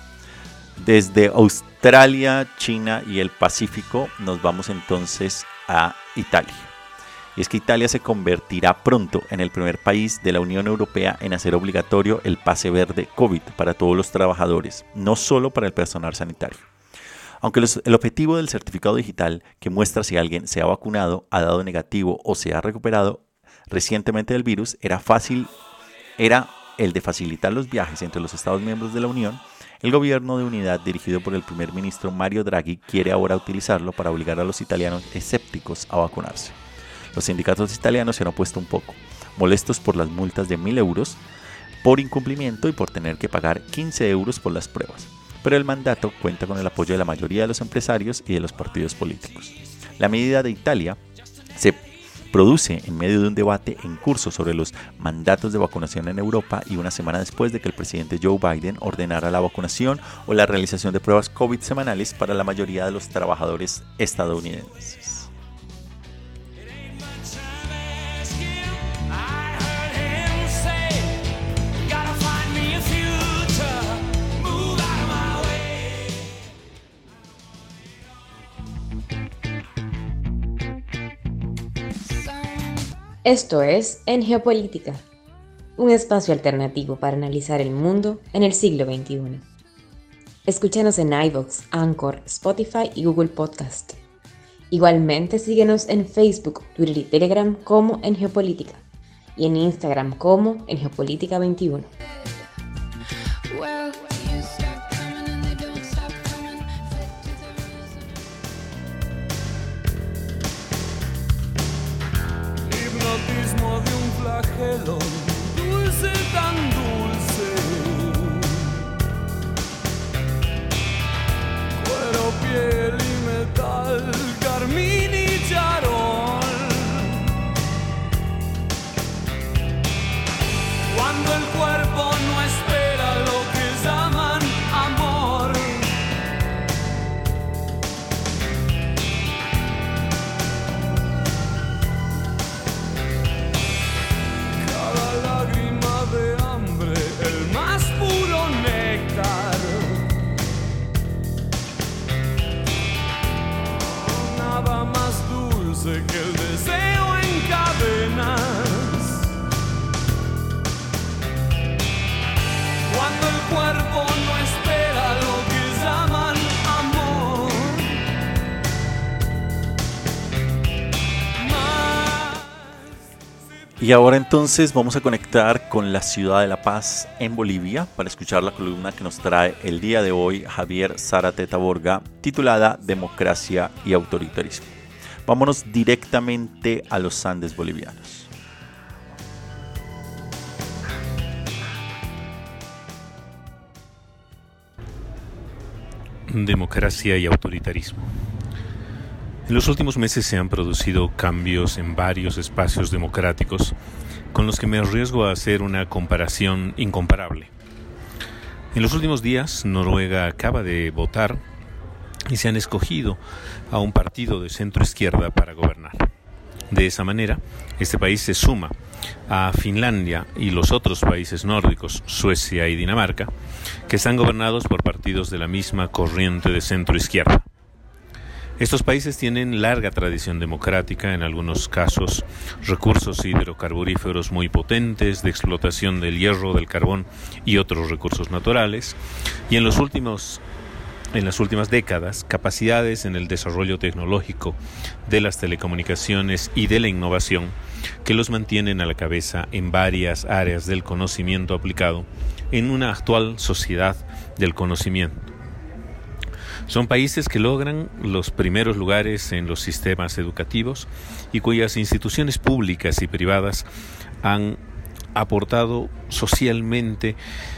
Speaker 2: Desde Australia, China y el Pacífico nos vamos entonces a Italia. Y es que Italia se convertirá pronto en el primer país de la Unión Europea en hacer obligatorio el pase verde COVID para todos los trabajadores, no solo para el personal sanitario. Aunque el objetivo del certificado digital, que muestra si alguien se ha vacunado, ha dado negativo o se ha recuperado recientemente del virus, era el de facilitar los viajes entre los Estados miembros de la Unión, el gobierno de unidad dirigido por el primer ministro Mario Draghi quiere ahora utilizarlo para obligar a los italianos escépticos a vacunarse. Los sindicatos italianos se han opuesto un poco, molestos por las multas de 1.000 euros por incumplimiento y por tener que pagar 15 euros por las pruebas. Pero el mandato cuenta con el apoyo de la mayoría de los empresarios y de los partidos políticos. La medida de Italia se produce en medio de un debate en curso sobre los mandatos de vacunación en Europa y una semana después de que el presidente Joe Biden ordenara la vacunación o la realización de pruebas COVID semanales para la mayoría de los trabajadores estadounidenses.
Speaker 5: Esto es En Geopolítica, un espacio alternativo para analizar el mundo en el siglo XXI. Escúchanos en iVoox, Anchor, Spotify y Google Podcast. Igualmente síguenos en Facebook, Twitter y Telegram como En Geopolítica y en Instagram como En Geopolítica 21.
Speaker 3: De un flagelo dulce, tan dulce, cuero, piel y metal, carmín y charol. Cuando el cuerpo no espera lo que llaman amor, que el deseo en cadenas. Cuando el cuerpo no espera lo que llaman amor.
Speaker 2: Y ahora entonces vamos a conectar con la ciudad de La Paz en Bolivia para escuchar la columna que nos trae el día de hoy Javier Zárate Taborga, titulada Democracia y Autoritarismo. Vámonos directamente a los Andes bolivianos.
Speaker 6: Democracia y autoritarismo. En los últimos meses se han producido cambios en varios espacios democráticos con los que me arriesgo a hacer una comparación incomparable. En los últimos días, Noruega acaba de votar y se han escogido a un partido de centro-izquierda para gobernar. De esa manera, este país se suma a Finlandia y los otros países nórdicos, Suecia y Dinamarca, que están gobernados por partidos de la misma corriente de centro-izquierda. Estos países tienen larga tradición democrática, en algunos casos recursos hidrocarburíferos muy potentes, de explotación del hierro, del carbón y otros recursos naturales, y en las últimas décadas, capacidades en el desarrollo tecnológico de las telecomunicaciones y de la innovación que los mantienen a la cabeza en varias áreas del conocimiento aplicado en una actual sociedad del conocimiento. Son países que logran los primeros lugares en los sistemas educativos y cuyas instituciones públicas y privadas han aportado socialmente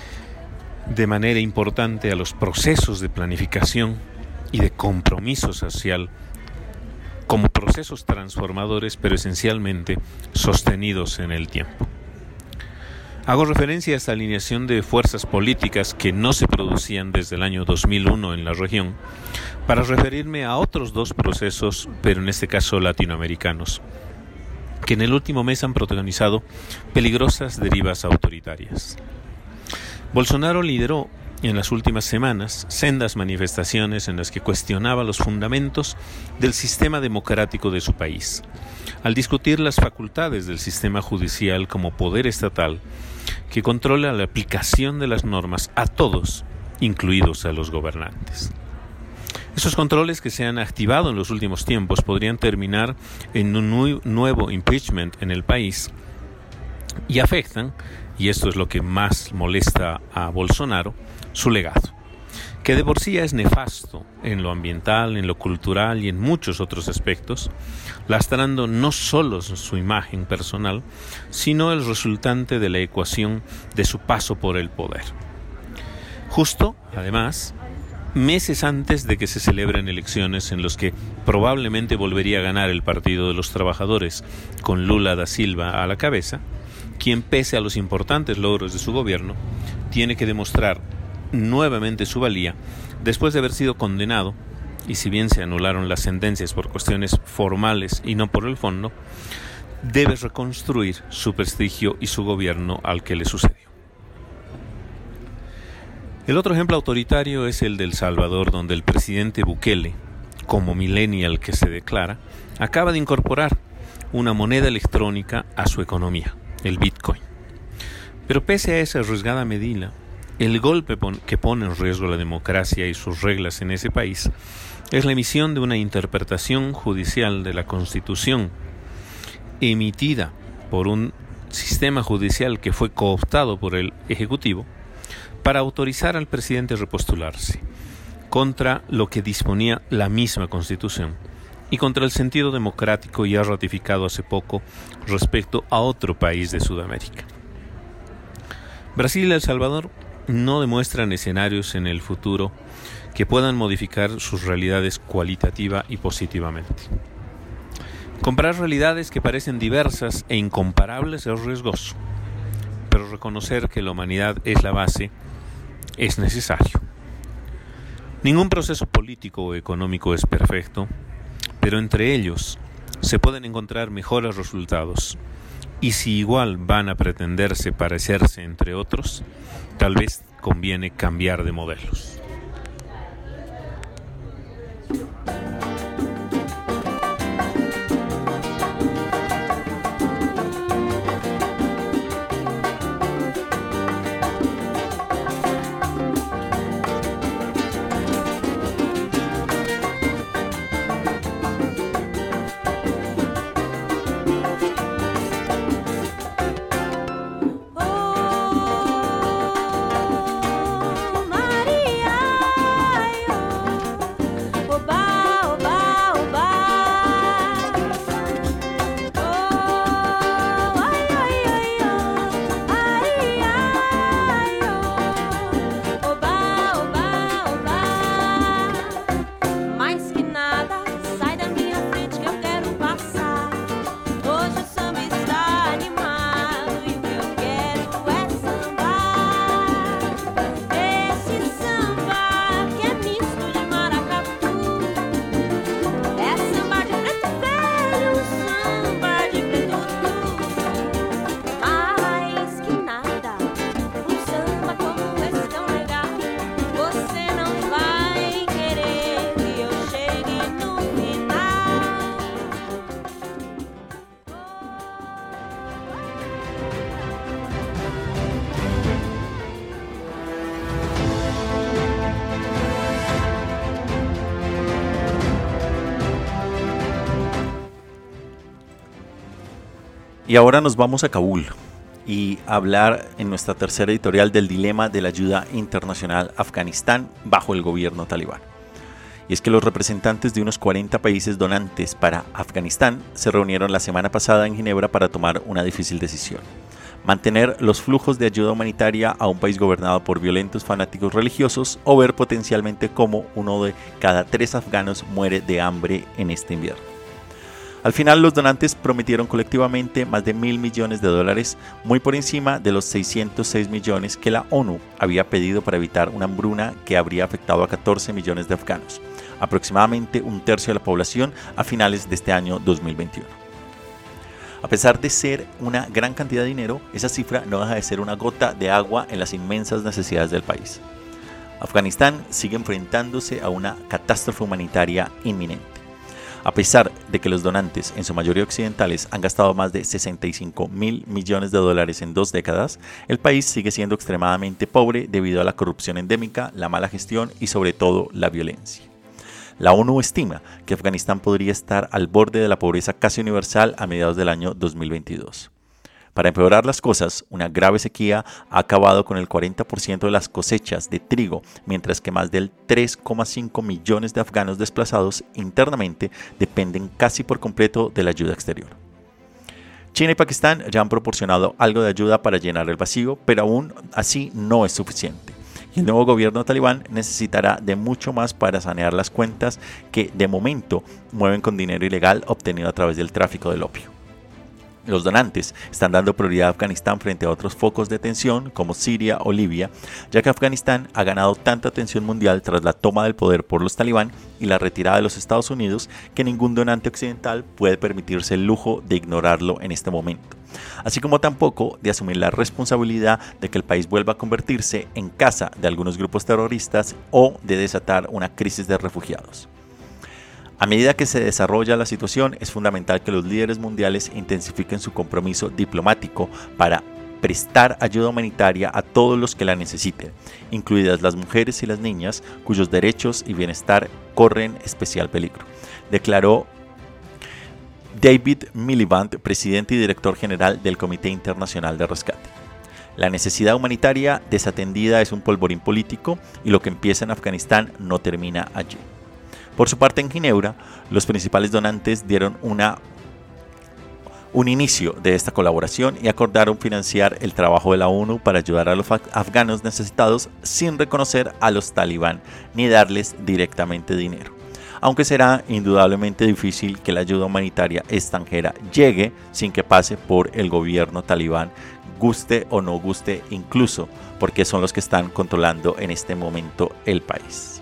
Speaker 6: de manera importante a los procesos de planificación y de compromiso social como procesos transformadores, pero esencialmente sostenidos en el tiempo. Hago referencia a esta alineación de fuerzas políticas que no se producían desde el año 2001 en la región, para referirme a otros dos procesos, pero en este caso latinoamericanos, que en el último mes han protagonizado peligrosas derivas autoritarias. Bolsonaro lideró en las últimas semanas sendas manifestaciones en las que cuestionaba los fundamentos del sistema democrático de su país, al discutir las facultades del sistema judicial como poder estatal que controla la aplicación de las normas a todos, incluidos a los gobernantes. Esos controles que se han activado en los últimos tiempos podrían terminar en un nuevo impeachment en el país y afectan, y esto es lo que más molesta a Bolsonaro, su legado, que de por sí es nefasto en lo ambiental, en lo cultural y en muchos otros aspectos, lastrando no solo su imagen personal, sino el resultante de la ecuación de su paso por el poder. Justo, además, meses antes de que se celebren elecciones en los que probablemente volvería a ganar el Partido de los Trabajadores con Lula da Silva a la cabeza, quien, pese a los importantes logros de su gobierno, tiene que demostrar nuevamente su valía después de haber sido condenado, y si bien se anularon las sentencias por cuestiones formales y no por el fondo, debe reconstruir su prestigio y su gobierno al que le sucedió. El otro ejemplo autoritario es el de El Salvador, donde el presidente Bukele, como millennial que se declara, acaba de incorporar una moneda electrónica a su economía, el Bitcoin. Pero pese a esa arriesgada medida, el golpe que pone en riesgo la democracia y sus reglas en ese país es la emisión de una interpretación judicial de la Constitución emitida por un sistema judicial que fue cooptado por el Ejecutivo para autorizar al presidente a repostularse contra lo que disponía la misma Constitución y contra el sentido democrático ya ratificado hace poco respecto a otro país de Sudamérica. Brasil y El Salvador no demuestran escenarios en el futuro que puedan modificar sus realidades cualitativa y positivamente. Comparar realidades que parecen diversas e incomparables es riesgoso, pero reconocer que la humanidad es la base es necesario. Ningún proceso político o económico es perfecto, pero entre ellos se pueden encontrar mejores resultados, y si igual van a pretenderse parecerse entre otros, tal vez conviene cambiar de modelos.
Speaker 2: Y ahora nos vamos a Kabul y hablar en nuestra tercera editorial del dilema de la ayuda internacional a Afganistán bajo el gobierno talibán. Y es que los representantes de unos 40 países donantes para Afganistán se reunieron la semana pasada en Ginebra para tomar una difícil decisión: mantener los flujos de ayuda humanitaria a un país gobernado por violentos fanáticos religiosos o ver potencialmente cómo 1 de cada 3 afganos muere de hambre en este invierno. Al final, los donantes prometieron colectivamente más de $1.000 millones, muy por encima de los 606 millones que la ONU había pedido para evitar una hambruna que habría afectado a 14 millones de afganos, aproximadamente un tercio de la población a finales de este año 2021. A pesar de ser una gran cantidad de dinero, esa cifra no deja de ser una gota de agua en las inmensas necesidades del país. Afganistán sigue enfrentándose a una catástrofe humanitaria inminente. A pesar de que los donantes, en su mayoría occidentales, han gastado más de $65.000 millones en 2 décadas, el país sigue siendo extremadamente pobre debido a la corrupción endémica, la mala gestión y sobre todo la violencia. La ONU estima que Afganistán podría estar al borde de la pobreza casi universal a mediados del año 2022. Para empeorar las cosas, una grave sequía ha acabado con el 40% de las cosechas de trigo, mientras que más del 3,5 millones de afganos desplazados internamente dependen casi por completo de la ayuda exterior. China y Pakistán ya han proporcionado algo de ayuda para llenar el vacío, pero aún así no es suficiente. Y el nuevo gobierno talibán necesitará de mucho más para sanear las cuentas que de momento mueven con dinero ilegal obtenido a través del tráfico del opio. Los donantes están dando prioridad a Afganistán frente a otros focos de tensión como Siria o Libia, ya que Afganistán ha ganado tanta atención mundial tras la toma del poder por los talibán y la retirada de los Estados Unidos que ningún donante occidental puede permitirse el lujo de ignorarlo en este momento, así como tampoco de asumir la responsabilidad de que el país vuelva a convertirse en casa de algunos grupos terroristas o de desatar una crisis de refugiados. A medida que se desarrolla la situación, es fundamental que los líderes mundiales intensifiquen su compromiso diplomático para prestar ayuda humanitaria a todos los que la necesiten, incluidas las mujeres y las niñas, cuyos derechos y bienestar corren especial peligro, declaró David Miliband, presidente y director general del Comité Internacional de Rescate. La necesidad humanitaria desatendida es un polvorín político y lo que empieza en Afganistán no termina allí. Por su parte, en Ginebra, los principales donantes dieron un inicio de esta colaboración y acordaron financiar el trabajo de la ONU para ayudar a los afganos necesitados sin reconocer a los talibán ni darles directamente dinero. Aunque será indudablemente difícil que la ayuda humanitaria extranjera llegue sin que pase por el gobierno talibán, guste o no guste, incluso porque son los que están controlando en este momento el país.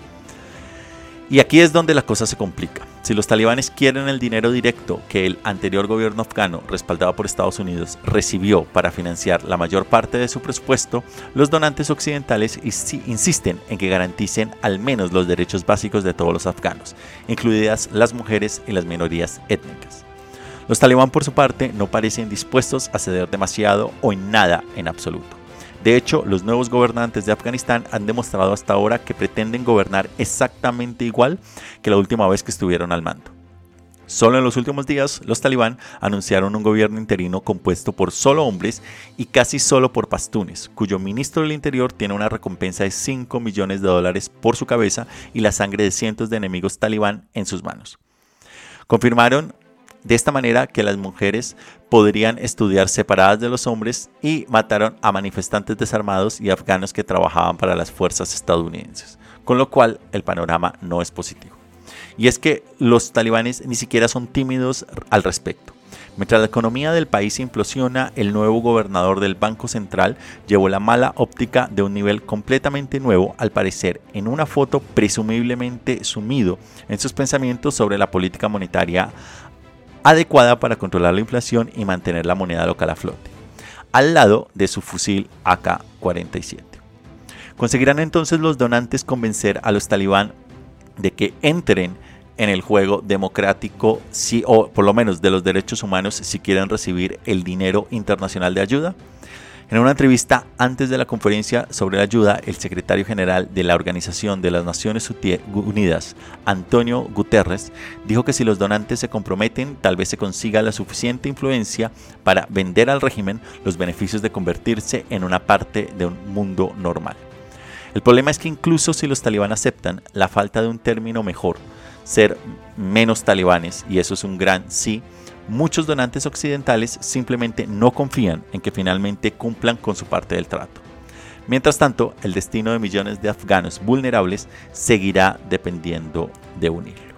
Speaker 2: Y aquí es donde la cosa se complica. Si los talibanes quieren el dinero directo que el anterior gobierno afgano, respaldado por Estados Unidos, recibió para financiar la mayor parte de su presupuesto, los donantes occidentales insisten en que garanticen al menos los derechos básicos de todos los afganos, incluidas las mujeres y las minorías étnicas. Los talibán, por su parte, no parecen dispuestos a ceder demasiado o en nada en absoluto. De hecho, los nuevos gobernantes de Afganistán han demostrado hasta ahora que pretenden gobernar exactamente igual que la última vez que estuvieron al mando. Solo en los últimos días, los talibán anunciaron un gobierno interino compuesto por solo hombres y casi solo por pastunes, cuyo ministro del Interior tiene una recompensa de $5 millones por su cabeza y la sangre de cientos de enemigos talibán en sus manos. Confirmaron de esta manera que las mujeres podrían estudiar separadas de los hombres y mataron a manifestantes desarmados y afganos que trabajaban para las fuerzas estadounidenses, con lo cual el panorama no es positivo. Y es que los talibanes ni siquiera son tímidos al respecto. Mientras la economía del país implosiona, el nuevo gobernador del Banco Central llevó la mala óptica de un nivel completamente nuevo, al parecer en una foto presumiblemente sumido en sus pensamientos sobre la política monetaria adecuada para controlar la inflación y mantener la moneda local a flote, al lado de su fusil AK-47. ¿Conseguirán entonces los donantes convencer a los talibán de que entren en el juego democrático, o por lo menos de los derechos humanos, si quieren recibir el dinero internacional de ayuda? En una entrevista antes de la conferencia sobre la ayuda, el secretario general de la Organización de las Naciones Unidas, Antonio Guterres, dijo que si los donantes se comprometen, tal vez se consiga la suficiente influencia para vender al régimen los beneficios de convertirse en una parte de un mundo normal. El problema es que incluso si los talibán aceptan la falta de un término mejor, ser menos talibanes, y eso es un gran sí, muchos donantes occidentales simplemente no confían en que finalmente cumplan con su parte del trato. Mientras tanto, el destino de millones de afganos vulnerables seguirá dependiendo de un hilo.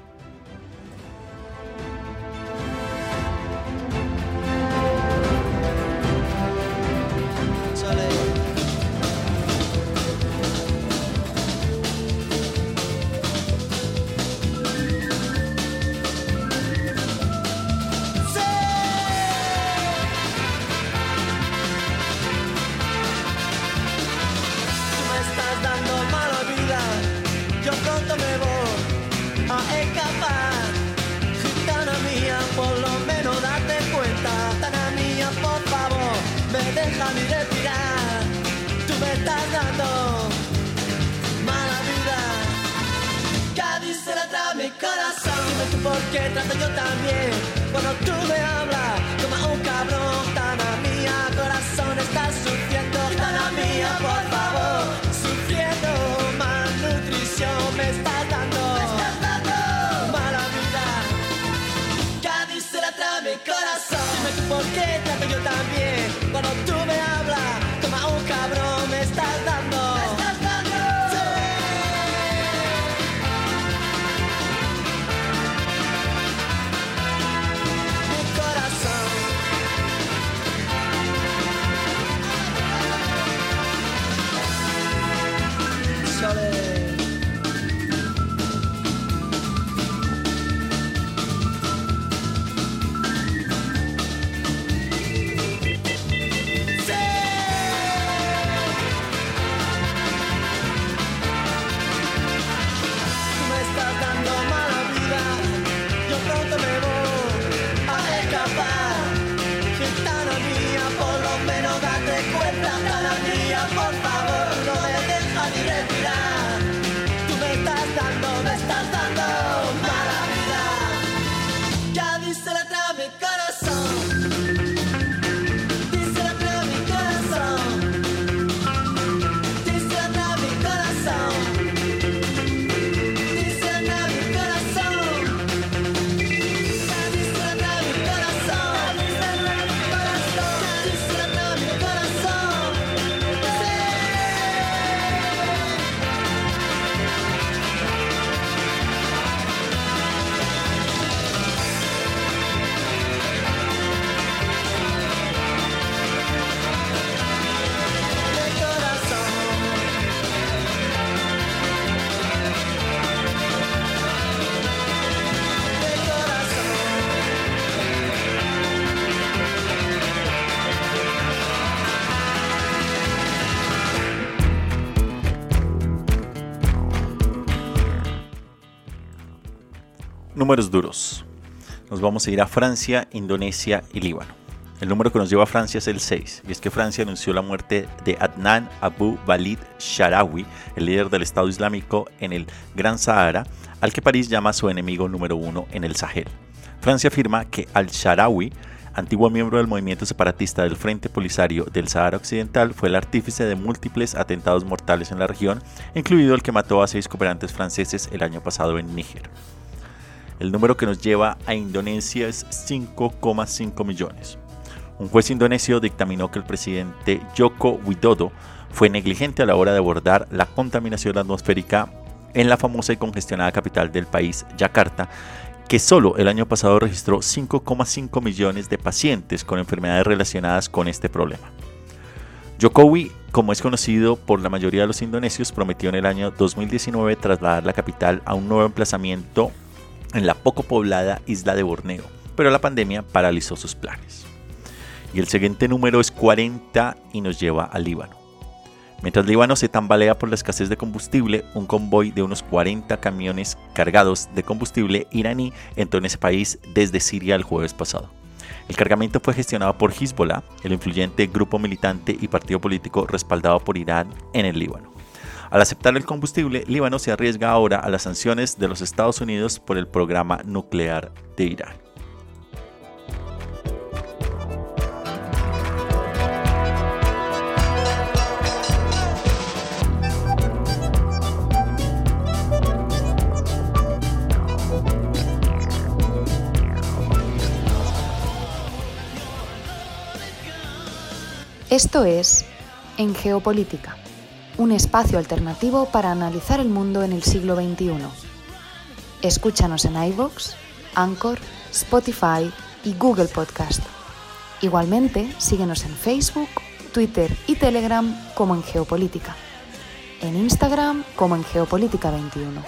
Speaker 3: Déjame respirar, tú me estás dando mala vida. Cádiz se la trae mi corazón. Dime tú por qué trato yo también. Cuando tú me hablas como un cabrón. Tana mía, corazón, estás sufriendo. Tana mía, por favor, sufriendo malnutrición. Me estás dando mala vida. Cádiz se la trae mi corazón. Dime tú por qué trato yo también. Cuando tú me hablas, toma un cabrón, me estás dando
Speaker 2: Números duros. Nos vamos a ir a Francia, Indonesia y Líbano. El número que nos lleva a Francia es el 6, y es que Francia anunció la muerte de Adnan Abu Walid Sharawi, el líder del Estado Islámico en el Gran Sahara, al que París llama su enemigo número 1 en el Sahel. Francia afirma que al-Sharawi, antiguo miembro del movimiento separatista del Frente Polisario del Sahara Occidental, fue el artífice de múltiples atentados mortales en la región, incluido el que mató a 6 cooperantes franceses el año pasado en Níger. El número que nos lleva a Indonesia es 5,5 millones. Un juez indonesio dictaminó que el presidente Joko Widodo fue negligente a la hora de abordar la contaminación atmosférica en la famosa y congestionada capital del país, Yakarta, que solo el año pasado registró 5,5 millones de pacientes con enfermedades relacionadas con este problema. Jokowi, como es conocido por la mayoría de los indonesios, prometió en el año 2019 trasladar la capital a un nuevo emplazamiento en la poco poblada isla de Borneo, pero la pandemia paralizó sus planes. Y el siguiente número es 40 y nos lleva a Líbano. Mientras Líbano se tambalea por la escasez de combustible, un convoy de unos 40 camiones cargados de combustible iraní entró en ese país desde Siria el jueves pasado. El cargamento fue gestionado por Hezbollah, el influyente grupo militante y partido político respaldado por Irán en el Líbano. Al aceptar el combustible, Líbano se arriesga ahora a las sanciones de los Estados Unidos por el programa nuclear de Irán.
Speaker 1: Esto es En Geopolítica, un espacio alternativo para analizar el mundo en el siglo XXI. Escúchanos en iVoox, Anchor, Spotify y Google Podcast. Igualmente, síguenos en Facebook, Twitter y Telegram como En Geopolítica. En Instagram como En Geopolítica 21.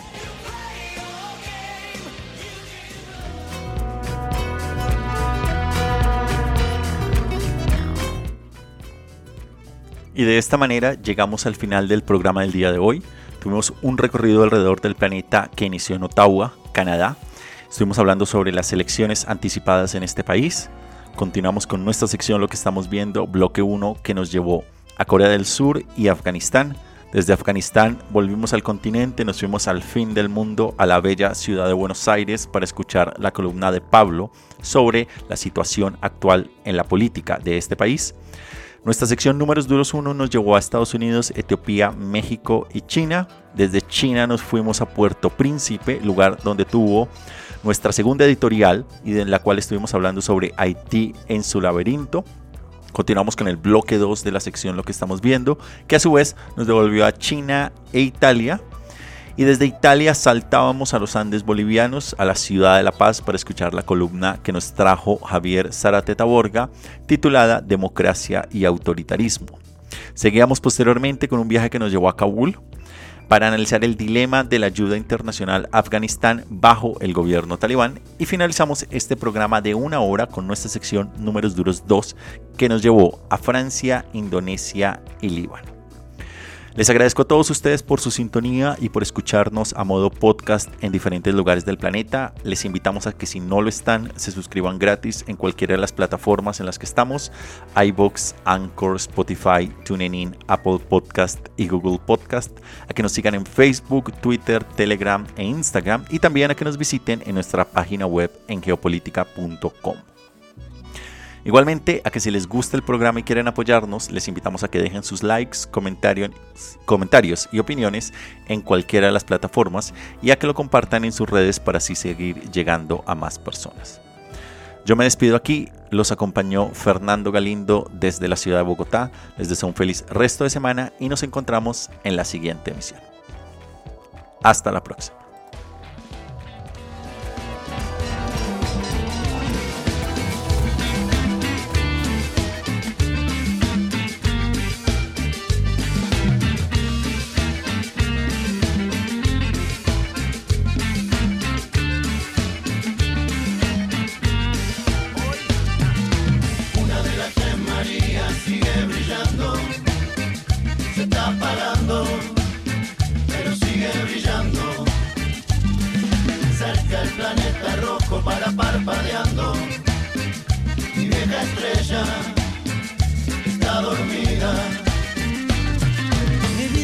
Speaker 2: Y de esta manera llegamos al final del programa del día de hoy. Tuvimos un recorrido alrededor del planeta que inició en Ottawa, Canadá. Estuvimos hablando sobre las elecciones anticipadas en este país. Continuamos con nuestra sección Lo que estamos viendo, bloque 1, que nos llevó a Corea del Sur y Afganistán. Desde Afganistán volvimos al continente, nos fuimos al fin del mundo, a la bella ciudad de Buenos Aires, para escuchar la columna de Pablo sobre la situación actual en la política de este país. Nuestra sección Números Duros 1 nos llevó a Estados Unidos, Etiopía, México y China. Desde China nos fuimos a Puerto Príncipe, lugar donde tuvo nuestra segunda editorial y en la cual estuvimos hablando sobre Haití en su laberinto. Continuamos con el bloque 2 de la sección Lo que estamos viendo, que a su vez nos devolvió a China e Italia. Y desde Italia saltábamos a los Andes bolivianos, a la ciudad de La Paz, para escuchar la columna que nos trajo Javier Zárate-Taborga, titulada Democracia y Autoritarismo. Seguíamos posteriormente con un viaje que nos llevó a Kabul para analizar el dilema de la ayuda internacional a Afganistán bajo el gobierno talibán, y finalizamos este programa de 1 hora con nuestra sección Números Duros 2, que nos llevó a Francia, Indonesia y Líbano. Les agradezco a todos ustedes por su sintonía y por escucharnos a modo podcast en diferentes lugares del planeta. Les invitamos a que, si no lo están, se suscriban gratis en cualquiera de las plataformas en las que estamos: iVoox, Anchor, Spotify, TuneIn, Apple Podcast y Google Podcast. A que nos sigan en Facebook, Twitter, Telegram e Instagram, y también a que nos visiten en nuestra página web en geopolítica.com. Igualmente, a que si les gusta el programa y quieren apoyarnos, les invitamos a que dejen sus likes, comentarios y opiniones en cualquiera de las plataformas, y a que lo compartan en sus redes para así seguir llegando a más personas. Yo me despido aquí, los acompañó Fernando Galindo desde la ciudad de Bogotá. Les deseo un feliz resto de semana y nos encontramos en la siguiente emisión. Hasta la próxima.
Speaker 3: Pero sigue brillando cerca el planeta.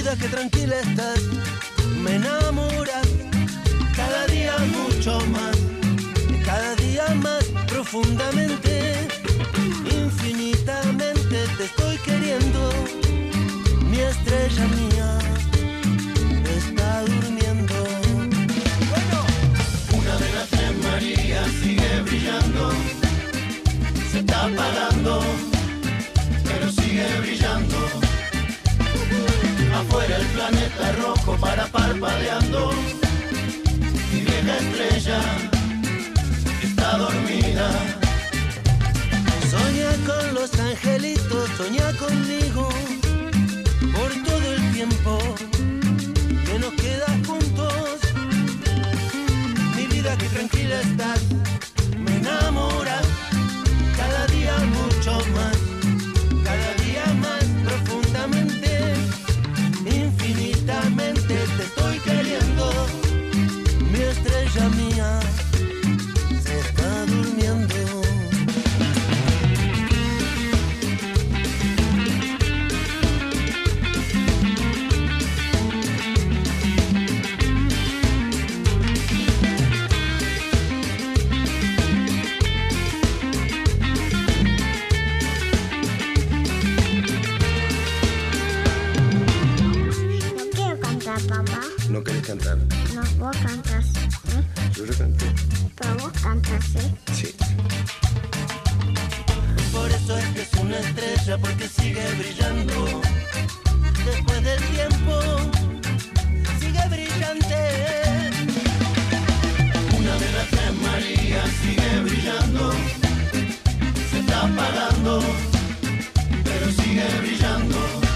Speaker 7: vida que tranquila estás, me enamoras cada día mucho más, cada día más profundamente, infinitamente te estoy queriendo, mi estrella mía está durmiendo. Bueno. Una de las tres Marías sigue brillando, se está apagando, pero sigue brillando. Afuera el planeta rojo para parpadeando, mi vieja estrella está dormida. Soñá con los angelitos, soñá conmigo, por todo el tiempo que nos queda juntos. Mi vida que tranquila estás, me enamoras cada día mucho más, cada día más profundamente, infinitamente te estoy queriendo, mi estrella mía se está durmiendo.
Speaker 8: Papá.
Speaker 9: ¿No querés cantar?
Speaker 8: No, vos cantas, ¿eh?
Speaker 9: Yo canto.
Speaker 8: Pero vos cantas, ¿eh?
Speaker 9: Sí.
Speaker 7: Por eso es que es una estrella, porque sigue brillando. Después del tiempo, sigue brillante. Una de las tres Marías sigue brillando. Se está apagando, pero sigue brillando.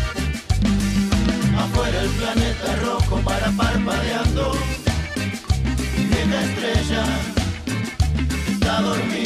Speaker 7: Afuera el planeta rojo para parpadeando, mi vieja estrella está dormida.